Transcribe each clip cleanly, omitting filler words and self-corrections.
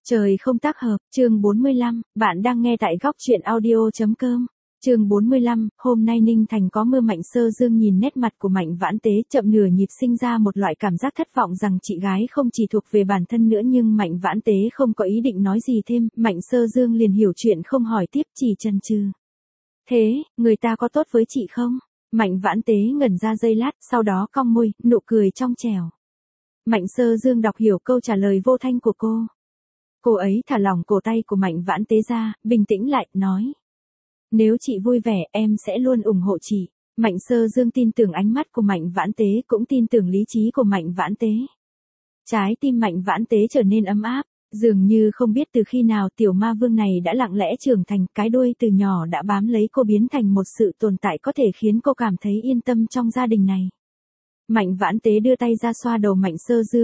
Trời không tác hợp, chương 45, bạn đang nghe tại góc truyện audio.com. Chương 45, hôm nay Ninh Thành có mưa. Mạnh Sơ Dương nhìn nét mặt của Mạnh Vãn Tế chậm nửa nhịp sinh ra một loại cảm giác thất vọng rằng chị gái không chỉ thuộc về bản thân nữa, nhưng Mạnh Vãn Tế không có ý định nói gì thêm, Mạnh Sơ Dương liền hiểu chuyện không hỏi tiếp, chỉ chần chừ. Thế, người ta có tốt với chị không? Mạnh Vãn Tế ngẩn ra giây lát, sau đó cong môi, nụ cười trong trẻo. Mạnh Sơ Dương đọc hiểu câu trả lời vô thanh của cô. Cô ấy thả lỏng cổ tay của Mạnh Vãn Tế ra, bình tĩnh lại, nói. Nếu chị vui vẻ, em sẽ luôn ủng hộ chị. Mạnh Sơ Dương tin tưởng ánh mắt của Mạnh Vãn Tế, cũng tin tưởng lý trí của Mạnh Vãn Tế. Trái tim Mạnh Vãn Tế trở nên ấm áp, dường như không biết từ khi nào tiểu ma vương này đã lặng lẽ trưởng thành, cái đuôi từ nhỏ đã bám lấy cô biến thành một sự tồn tại có thể khiến cô cảm thấy yên tâm trong gia đình này. Mạnh Vãn Tế đưa tay ra xoa đầu Mạnh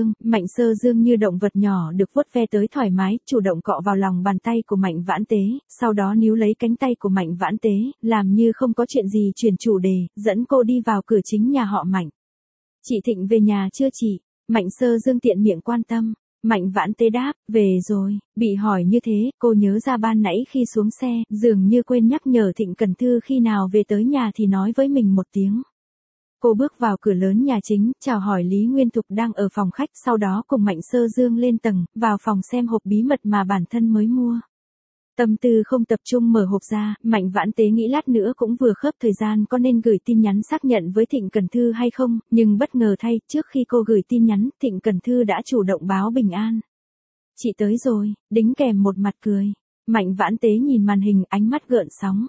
Sơ Dương như động vật nhỏ được vuốt ve tới thoải mái, chủ động cọ vào lòng bàn tay của Mạnh Vãn Tế, sau đó níu lấy cánh tay của Mạnh Vãn Tế, làm như không có chuyện gì, chuyển chủ đề, dẫn cô đi vào cửa chính nhà họ Mạnh. Chị Thịnh về nhà chưa chị? Mạnh Sơ Dương tiện miệng quan tâm. Mạnh Vãn Tế đáp, về rồi. Bị hỏi như thế, cô nhớ ra ban nãy khi xuống xe, dường như quên nhắc nhở Thịnh Cần Thư khi nào về tới nhà thì nói với mình một tiếng. Cô bước vào cửa lớn nhà chính, chào hỏi Lý Nguyên Thục đang ở phòng khách, sau đó cùng Mạnh Sơ Dương lên tầng, vào phòng xem hộp bí mật mà bản thân mới mua. Tâm tư không tập trung mở hộp ra, Mạnh Vãn Tế nghĩ lát nữa cũng vừa khớp thời gian có nên gửi tin nhắn xác nhận với Thịnh Cần Thư hay không, nhưng bất ngờ thay, trước khi cô gửi tin nhắn, Thịnh Cần Thư đã chủ động báo bình an. Chị tới rồi, đính kèm một mặt cười. Mạnh Vãn Tế nhìn màn hình, ánh mắt gợn sóng.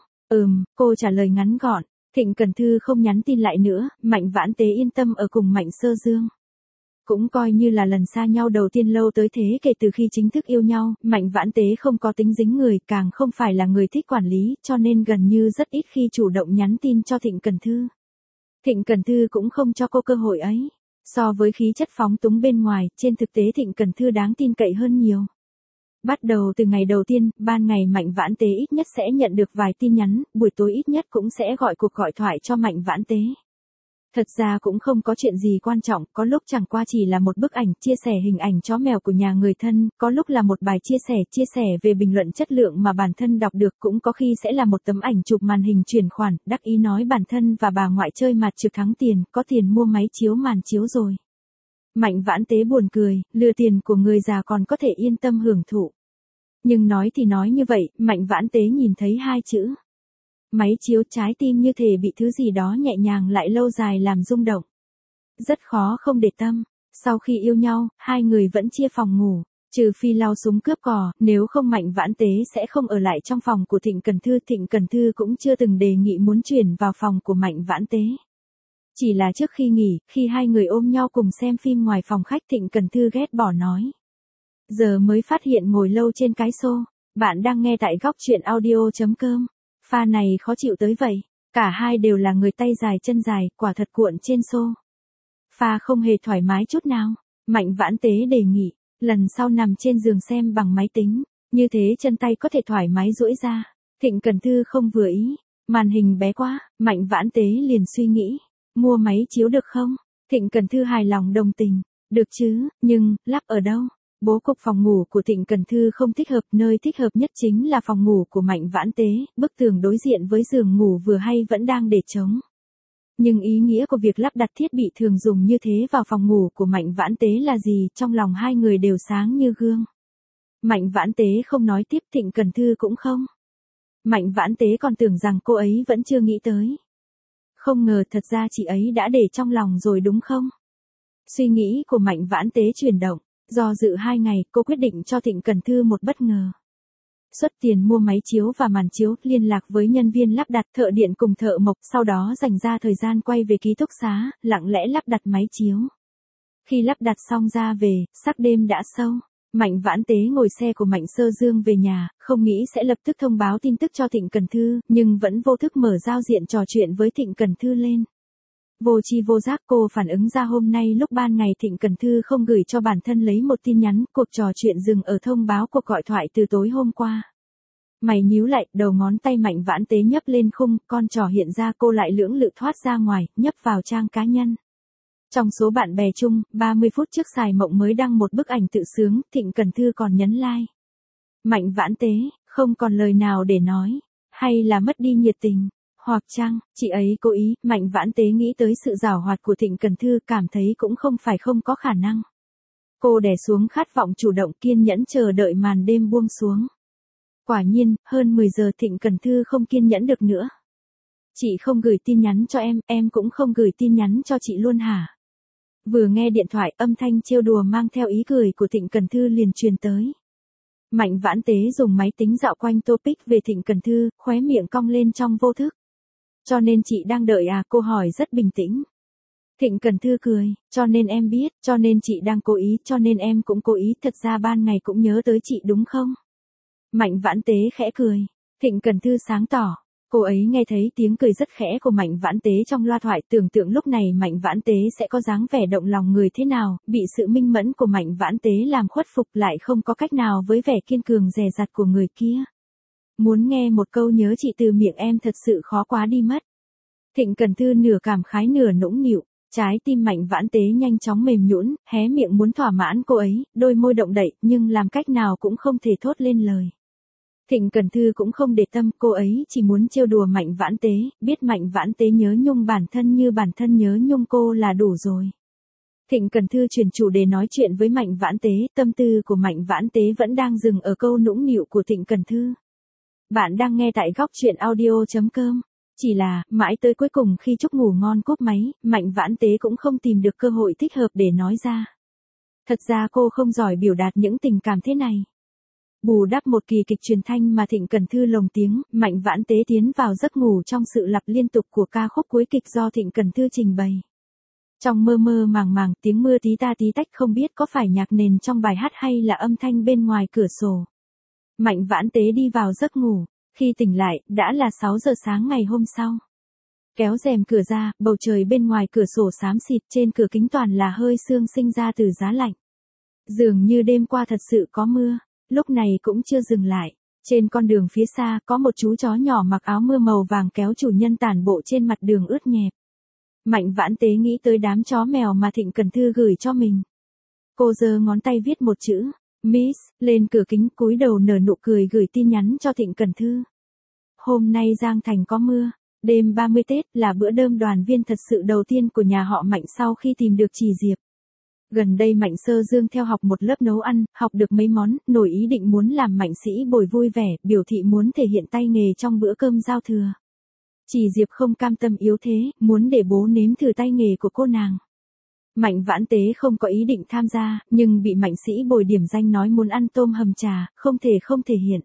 Cô trả lời ngắn gọn. Thịnh Cần Thư không nhắn tin lại nữa, Mạnh Vãn Tế yên tâm ở cùng Mạnh Sơ Dương. Cũng coi như là lần xa nhau đầu tiên lâu tới thế kể từ khi chính thức yêu nhau, Mạnh Vãn Tế không có tính dính người, càng không phải là người thích quản lý, cho nên gần như rất ít khi chủ động nhắn tin cho Thịnh Cần Thư. Thịnh Cần Thư cũng không cho cô cơ hội ấy. So với khí chất phóng túng bên ngoài, trên thực tế Thịnh Cần Thư đáng tin cậy hơn nhiều. Bắt đầu từ ngày đầu tiên, ban ngày Mạnh Vãn Tế ít nhất sẽ nhận được vài tin nhắn, buổi tối ít nhất cũng sẽ gọi cuộc gọi thoại cho Mạnh Vãn Tế. Thật ra cũng không có chuyện gì quan trọng, có lúc chẳng qua chỉ là một bức ảnh chia sẻ hình ảnh chó mèo của nhà người thân, có lúc là một bài chia sẻ về bình luận chất lượng mà bản thân đọc được, cũng có khi sẽ là một tấm ảnh chụp màn hình chuyển khoản, đắc ý nói bản thân và bà ngoại chơi mặt trượt thắng tiền, có tiền mua máy chiếu màn chiếu rồi. Mạnh Vãn Tế buồn cười, lừa tiền của người già còn có thể yên tâm hưởng thụ. Nhưng nói thì nói như vậy, Mạnh Vãn Tế nhìn thấy hai chữ. Máy chiếu, trái tim như thể bị thứ gì đó nhẹ nhàng lại lâu dài làm rung động. Rất khó không để tâm. Sau khi yêu nhau, hai người vẫn chia phòng ngủ. Trừ phi lao súng cướp cò, nếu không Mạnh Vãn Tế sẽ không ở lại trong phòng của Thịnh Cần Thư. Thịnh Cần Thư cũng chưa từng đề nghị muốn chuyển vào phòng của Mạnh Vãn Tế. Chỉ là trước khi nghỉ, khi hai người ôm nhau cùng xem phim ngoài phòng khách, Thịnh Cần Thư ghét bỏ nói. Giờ mới phát hiện ngồi lâu trên cái xô. Bạn đang nghe tại góc truyện audio.com. Pha này khó chịu tới vậy. Cả hai đều là người tay dài chân dài, quả thật cuộn trên xô. Pha không hề thoải mái chút nào. Mạnh Vãn Tế đề nghị, lần sau nằm trên giường xem bằng máy tính. Như thế chân tay có thể thoải mái duỗi ra. Thịnh Cần Thư không vừa ý. Màn hình bé quá, Mạnh Vãn Tế liền suy nghĩ. Mua máy chiếu được không? Thịnh Cần Thư hài lòng đồng tình. Được chứ, nhưng, lắp ở đâu? Bố cục phòng ngủ của Thịnh Cần Thư không thích hợp, nơi thích hợp nhất chính là phòng ngủ của Mạnh Vãn Tế, bức tường đối diện với giường ngủ vừa hay vẫn đang để trống. Nhưng ý nghĩa của việc lắp đặt thiết bị thường dùng như thế vào phòng ngủ của Mạnh Vãn Tế là gì, trong lòng hai người đều sáng như gương. Mạnh Vãn Tế không nói tiếp, Thịnh Cần Thư cũng không. Mạnh Vãn Tế còn tưởng rằng cô ấy vẫn chưa nghĩ tới. Không ngờ thật ra chị ấy đã để trong lòng rồi đúng không? Suy nghĩ của Mạnh Vãn Tế chuyển động. Do dự 2 ngày, cô quyết định cho Thịnh Cần Thư một bất ngờ. Xuất tiền mua máy chiếu và màn chiếu, liên lạc với nhân viên lắp đặt, thợ điện cùng thợ mộc, sau đó dành ra thời gian quay về ký túc xá, lặng lẽ lắp đặt máy chiếu. Khi lắp đặt xong ra về, sắc đêm đã sâu. Mạnh Vãn Tế ngồi xe của Mạnh Sơ Dương về nhà, không nghĩ sẽ lập tức thông báo tin tức cho Thịnh Cần Thư, nhưng vẫn vô thức mở giao diện trò chuyện với Thịnh Cần Thư lên. Vô tri vô giác cô phản ứng ra hôm nay lúc ban ngày Thịnh Cần Thư không gửi cho bản thân lấy một tin nhắn, cuộc trò chuyện dừng ở thông báo cuộc gọi thoại từ tối hôm qua. Mày nhíu lại, đầu ngón tay Mạnh Vãn Tế nhấp lên khung, con trò hiện ra, cô lại lưỡng lự thoát ra ngoài, nhấp vào trang cá nhân. Trong số bạn bè chung, 30 phút trước Sài Mộng mới đăng một bức ảnh tự sướng, Thịnh Cần Thư còn nhấn like. Mạnh Vãn Tế, không còn lời nào để nói, hay là mất đi nhiệt tình, hoặc chăng, chị ấy cố ý, Mạnh Vãn Tế nghĩ tới sự giảo hoạt của Thịnh Cần Thư cảm thấy cũng không phải không có khả năng. Cô đè xuống khát vọng chủ động kiên nhẫn chờ đợi màn đêm buông xuống. Quả nhiên, hơn 10 giờ Thịnh Cần Thư không kiên nhẫn được nữa. Chị không gửi tin nhắn cho em cũng không gửi tin nhắn cho chị luôn hả? Vừa nghe điện thoại âm thanh trêu đùa mang theo ý cười của Thịnh Cần Thư liền truyền tới. Mạnh Vãn Tế dùng máy tính dạo quanh topic về Thịnh Cần Thư, khóe miệng cong lên trong vô thức. Cho nên chị đang đợi à? Cô hỏi rất bình tĩnh. Thịnh Cần Thư cười, cho nên em biết, cho nên chị đang cố ý, cho nên em cũng cố ý, thật ra ban ngày cũng nhớ tới chị đúng không? Mạnh Vãn Tế khẽ cười. Thịnh Cần Thư sáng tỏ. Cô ấy nghe thấy tiếng cười rất khẽ của Mạnh Vãn Tế trong loa thoại, tưởng tượng lúc này Mạnh Vãn Tế sẽ có dáng vẻ động lòng người thế nào, bị sự minh mẫn của Mạnh Vãn Tế làm khuất phục lại không có cách nào với vẻ kiên cường dè dặt của người kia. Muốn nghe một câu nhớ chị từ miệng em thật sự khó quá đi mất. Thịnh Cần Thư nửa cảm khái nửa nũng nịu, trái tim Mạnh Vãn Tế nhanh chóng mềm nhũn, hé miệng muốn thỏa mãn cô ấy, đôi môi động đậy, nhưng làm cách nào cũng không thể thốt lên lời. Thịnh Cần Thư cũng không để tâm, cô ấy chỉ muốn trêu đùa Mạnh Vãn Tế, biết Mạnh Vãn Tế nhớ nhung bản thân như bản thân nhớ nhung cô là đủ rồi. Thịnh Cần Thư chuyển chủ đề nói chuyện với Mạnh Vãn Tế, tâm tư của Mạnh Vãn Tế vẫn đang dừng ở câu nũng nịu của Thịnh Cần Thư. Bạn đang nghe tại góc truyện audio.com. Chỉ là, mãi tới cuối cùng khi Trúc ngủ ngon cúp máy, Mạnh Vãn Tế cũng không tìm được cơ hội thích hợp để nói ra. Thật ra cô không giỏi biểu đạt những tình cảm thế này. Bù đắp một kỳ kịch truyền thanh mà Thịnh Cần Thư lồng tiếng, Mạnh Vãn Tế tiến vào giấc ngủ trong sự lặp liên tục của ca khúc cuối kịch do Thịnh Cần Thư trình bày. Trong mơ mơ màng màng, tiếng mưa tí ta tí tách không biết có phải nhạc nền trong bài hát hay là âm thanh bên ngoài cửa sổ. Mạnh Vãn Tế đi vào giấc ngủ, khi tỉnh lại, đã là 6 giờ sáng ngày hôm sau. Kéo rèm cửa ra, bầu trời bên ngoài cửa sổ xám xịt, trên cửa kính toàn là hơi sương sinh ra từ giá lạnh. Dường như đêm qua thật sự có mưa. Lúc này cũng chưa dừng lại. Trên con đường phía xa có một chú chó nhỏ mặc áo mưa màu vàng kéo chủ nhân tản bộ trên mặt đường ướt nhẹp. Mạnh Vãn Tế nghĩ tới đám chó mèo mà Thịnh Cần Thư gửi cho mình. Cô giơ ngón tay viết một chữ, Miss, lên cửa kính cúi đầu nở nụ cười gửi tin nhắn cho Thịnh Cần Thư. Hôm nay Giang Thành có mưa. Đêm 30 Tết là bữa đơm đoàn viên thật sự đầu tiên của nhà họ Mạnh sau khi tìm được chị Diệp. Gần đây Mạnh Sơ Dương theo học một lớp nấu ăn, học được mấy món, nổi ý định muốn làm Mạnh Sĩ Bồi vui vẻ, biểu thị muốn thể hiện tay nghề trong bữa cơm giao thừa. Chị Diệp không cam tâm yếu thế, muốn để bố nếm thử tay nghề của cô nàng. Mạnh Vãn Tế không có ý định tham gia, nhưng bị Mạnh Sĩ Bồi điểm danh nói muốn ăn tôm hầm trà, không thể hiện.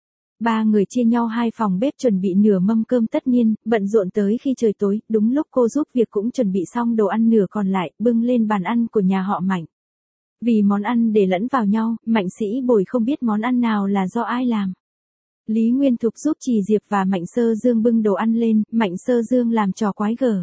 Ba người chia nhau hai phòng bếp chuẩn bị nửa mâm cơm tất niên, bận rộn tới khi trời tối, đúng lúc cô giúp việc cũng chuẩn bị xong đồ ăn nửa còn lại, bưng lên bàn ăn của nhà họ Mạnh. Vì món ăn để lẫn vào nhau, Mạnh Sĩ Bồi không biết món ăn nào là do ai làm. Lý Nguyên Thục giúp chị Diệp và Mạnh Sơ Dương bưng đồ ăn lên, Mạnh Sơ Dương làm trò quái gở.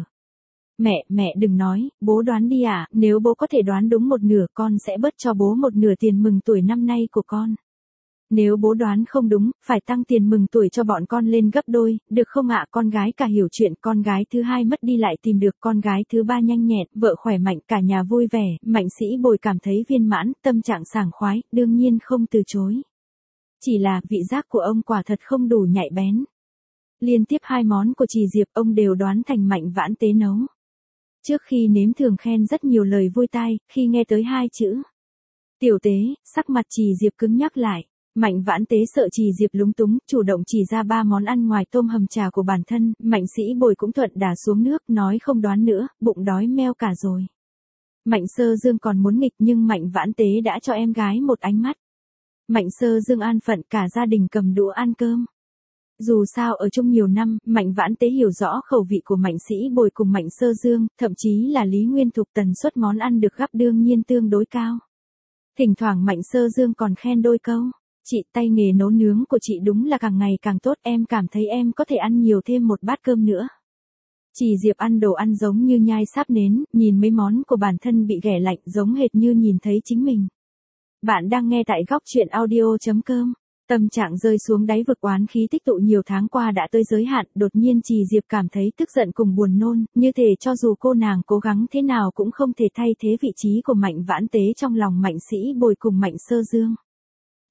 Mẹ đừng nói, bố đoán đi ạ, nếu bố có thể đoán đúng một nửa con sẽ bớt cho bố một nửa tiền mừng tuổi năm nay của con. Nếu bố đoán không đúng, phải tăng tiền mừng tuổi cho bọn con lên gấp đôi, được không ạ? Con gái cả hiểu chuyện, con gái thứ hai mất đi lại tìm được, con gái thứ ba nhanh nhẹn, vợ khỏe mạnh, cả nhà vui vẻ, Mạnh Sĩ Bồi cảm thấy viên mãn, tâm trạng sảng khoái, đương nhiên không từ chối. Chỉ là, vị giác của ông quả thật không đủ nhạy bén. Liên tiếp hai món của chị Diệp ông đều đoán thành Mạnh Vãn Tế nấu. Trước khi nếm thường khen rất nhiều lời vui tai, khi nghe tới hai chữ Tiểu Tế, sắc mặt chị Diệp cứng nhắc lại. Mạnh Vãn Tế sợ chị Diệp lúng túng, chủ động chỉ ra ba món ăn ngoài tôm hầm trà của bản thân, Mạnh Sĩ Bồi cũng thuận đả xuống nước, nói không đoán nữa, bụng đói meo cả rồi. Mạnh Sơ Dương còn muốn nghịch nhưng Mạnh Vãn Tế đã cho em gái một ánh mắt. Mạnh Sơ Dương an phận cả gia đình cầm đũa ăn cơm. Dù sao ở chung nhiều năm, Mạnh Vãn Tế hiểu rõ khẩu vị của Mạnh Sĩ Bồi cùng Mạnh Sơ Dương, thậm chí là Lý Nguyên Thục tần suất món ăn được gắp đương nhiên tương đối cao. Thỉnh thoảng Mạnh Sơ Dương còn khen đôi câu. Chị, tay nghề nấu nướng của chị đúng là càng ngày càng tốt, em cảm thấy em có thể ăn nhiều thêm một bát cơm nữa. Chị Diệp ăn đồ ăn giống như nhai sáp nến, nhìn mấy món của bản thân bị ghẻ lạnh giống hệt như nhìn thấy chính mình. Bạn đang nghe tại góc truyện audio.com. Tâm trạng rơi xuống đáy vực, oán khí tích tụ nhiều tháng qua đã tới giới hạn, đột nhiên chị Diệp cảm thấy tức giận cùng buồn nôn, như thể cho dù cô nàng cố gắng thế nào cũng không thể thay thế vị trí của Mạnh Vãn Tế trong lòng Mạnh Sĩ Bồi cùng Mạnh Sơ Dương.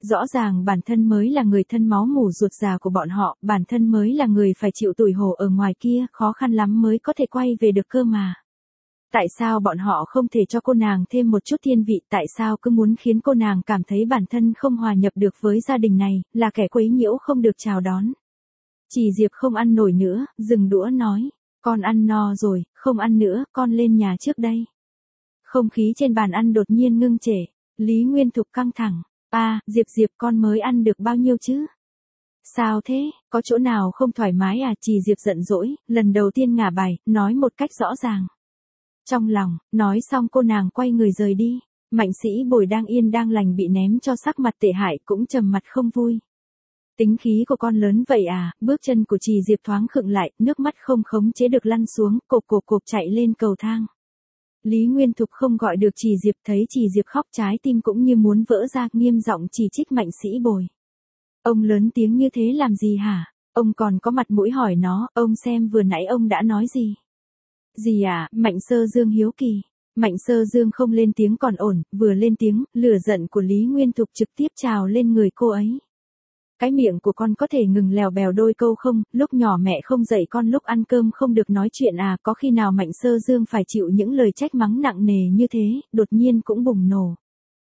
Rõ ràng bản thân mới là người thân máu mủ ruột già của bọn họ, bản thân mới là người phải chịu tủi hổ ở ngoài kia, khó khăn lắm mới có thể quay về được cơ mà. Tại sao bọn họ không thể cho cô nàng thêm một chút thiên vị, tại sao cứ muốn khiến cô nàng cảm thấy bản thân không hòa nhập được với gia đình này, là kẻ quấy nhiễu không được chào đón. Chỉ Diệp không ăn nổi nữa, dừng đũa nói, con ăn no rồi, không ăn nữa, con lên nhà trước đây. Không khí trên bàn ăn đột nhiên ngưng trệ, Lý Nguyên Thục căng thẳng, Diệp con mới ăn được bao nhiêu chứ? Sao thế, có chỗ nào không thoải mái à? Chỉ Diệp giận dỗi, lần đầu tiên ngả bài, nói một cách rõ ràng. Trong lòng, nói xong cô nàng quay người rời đi, Mạnh Sĩ Bồi đang yên đang lành bị ném cho sắc mặt tệ hại cũng trầm mặt không vui. Tính khí của con lớn vậy à? Bước chân của Trì Diệp thoáng khựng lại, nước mắt không khống chế được lăn xuống, cộp chạy lên cầu thang. Lý Nguyên Thục không gọi được Trì Diệp, thấy Trì Diệp khóc trái tim cũng như muốn vỡ ra, nghiêm giọng chỉ trích Mạnh Sĩ Bồi. Ông lớn tiếng như thế làm gì hả? Ông còn có mặt mũi hỏi nó, ông xem vừa nãy ông đã nói gì? Gì à? Mạnh Sơ Dương hiếu kỳ. Mạnh Sơ Dương không lên tiếng còn ổn, vừa lên tiếng, lửa giận của Lý Nguyên Thục trực tiếp trào lên người cô ấy. Cái miệng của con có thể ngừng lèo bèo đôi câu không? Lúc nhỏ mẹ không dạy con lúc ăn cơm không được nói chuyện à? Có khi nào Mạnh Sơ Dương phải chịu những lời trách mắng nặng nề như thế, đột nhiên cũng bùng nổ.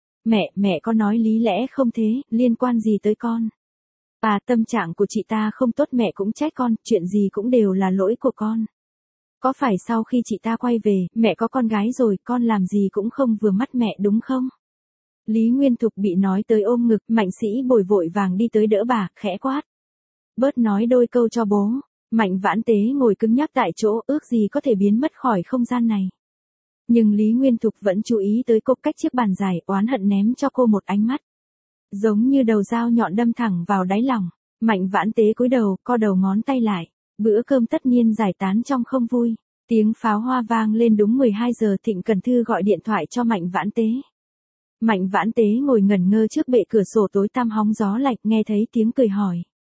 Mẹ có nói lý lẽ không thế, liên quan gì tới con? Tâm trạng của chị ta không tốt mẹ cũng trách con, chuyện gì cũng đều là lỗi của con. Có phải sau khi chị ta quay về, mẹ có con gái rồi, con làm gì cũng không vừa mắt mẹ đúng không? Lý Nguyên Thục bị nói tới ôm ngực, Mạnh Sĩ Bồi vội vàng đi tới đỡ bà, khẽ quát. Bớt nói đôi câu cho bố. Mạnh Vãn Tế ngồi cứng nhắc tại chỗ, ước gì có thể biến mất khỏi không gian này. Nhưng Lý Nguyên Thục vẫn chú ý tới cô cách chiếc bàn dài, oán hận ném cho cô một ánh mắt. Giống như đầu dao nhọn đâm thẳng vào đáy lòng. Mạnh Vãn Tế cúi đầu, co đầu ngón tay lại. Bữa cơm tất niên giải tán trong không vui. Tiếng pháo hoa vang lên đúng 12 giờ, Thịnh Cần Thư gọi điện thoại cho Mạnh Vãn Tế. Mạnh Vãn Tế ngồi ngẩn ngơ trước bệ cửa sổ tối tăm hóng gió lạnh, nghe thấy tiếng cười hỏi.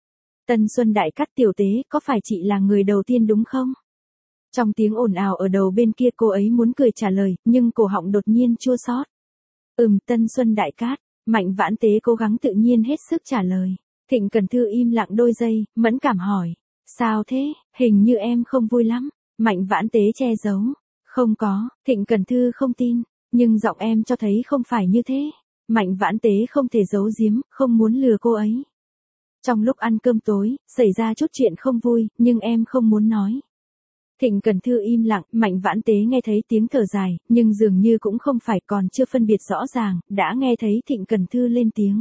Tân Xuân Đại Cát tiểu tế, có phải chị là người đầu tiên đúng không? Trong tiếng ồn ào ở đầu bên kia cô ấy muốn cười trả lời, nhưng cổ họng đột nhiên chua xót. Tân Xuân Đại Cát. Mạnh Vãn Tế cố gắng tự nhiên hết sức trả lời. Thịnh Cần Thư im lặng đôi giây, mẫn cảm hỏi. Sao thế, hình như em không vui lắm. Mạnh Vãn Tế che giấu. Không có, Thịnh Cần Thư không tin. Nhưng giọng em cho thấy không phải như thế. Mạnh Vãn Tế không thể giấu giếm, không muốn lừa cô ấy. Trong lúc ăn cơm tối, xảy ra chút chuyện không vui, nhưng em không muốn nói. Thịnh Cần Thư im lặng, Mạnh Vãn Tế nghe thấy tiếng thở dài, nhưng dường như cũng không phải, còn chưa phân biệt rõ ràng, đã nghe thấy Thịnh Cần Thư lên tiếng.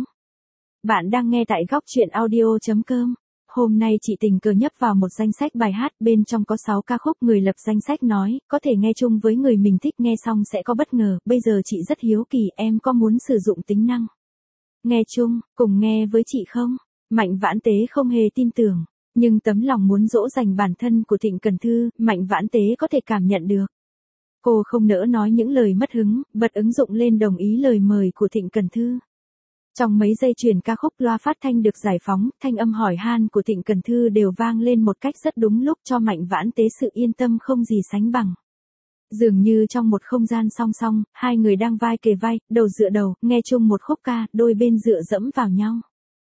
Bạn đang nghe tại góc truyện audio.com. Hôm nay chị tình cờ nhấp vào một danh sách bài hát, bên trong có 6 ca khúc, người lập danh sách nói, có thể nghe chung với người mình thích, nghe xong sẽ có bất ngờ, bây giờ chị rất hiếu kỳ, em có muốn sử dụng tính năng nghe chung, cùng nghe với chị không? Mạnh Vãn Tế không hề tin tưởng, nhưng tấm lòng muốn dỗ dành bản thân của Thịnh Cần Thư, Mạnh Vãn Tế có thể cảm nhận được. Cô không nỡ nói những lời mất hứng, bật ứng dụng lên đồng ý lời mời của Thịnh Cần Thư. Trong mấy giây truyền ca khúc, loa phát thanh được giải phóng, thanh âm hỏi han của Thịnh Cần Thư đều vang lên một cách rất đúng lúc, cho Mạnh Vãn Tế sự yên tâm không gì sánh bằng. Dường như trong một không gian song song, hai người đang vai kề vai, đầu dựa đầu, nghe chung một khúc ca, đôi bên dựa dẫm vào nhau.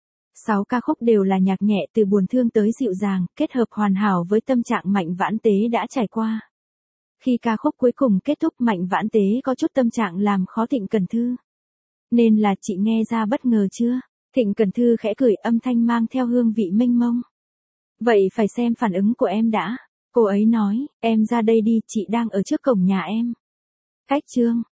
6 ca khúc đều là nhạc nhẹ, từ buồn thương tới dịu dàng, kết hợp hoàn hảo với tâm trạng Mạnh Vãn Tế đã trải qua. Khi ca khúc cuối cùng kết thúc, Mạnh Vãn Tế có chút tâm trạng làm khó Thịnh Cần Thư. Nên là chị nghe ra bất ngờ chưa? Thịnh Cần Thư khẽ cười, âm thanh mang theo hương vị mênh mông. Vậy phải xem phản ứng của em đã. Cô ấy nói, em ra đây đi, chị đang ở trước cổng nhà em. Cách chương.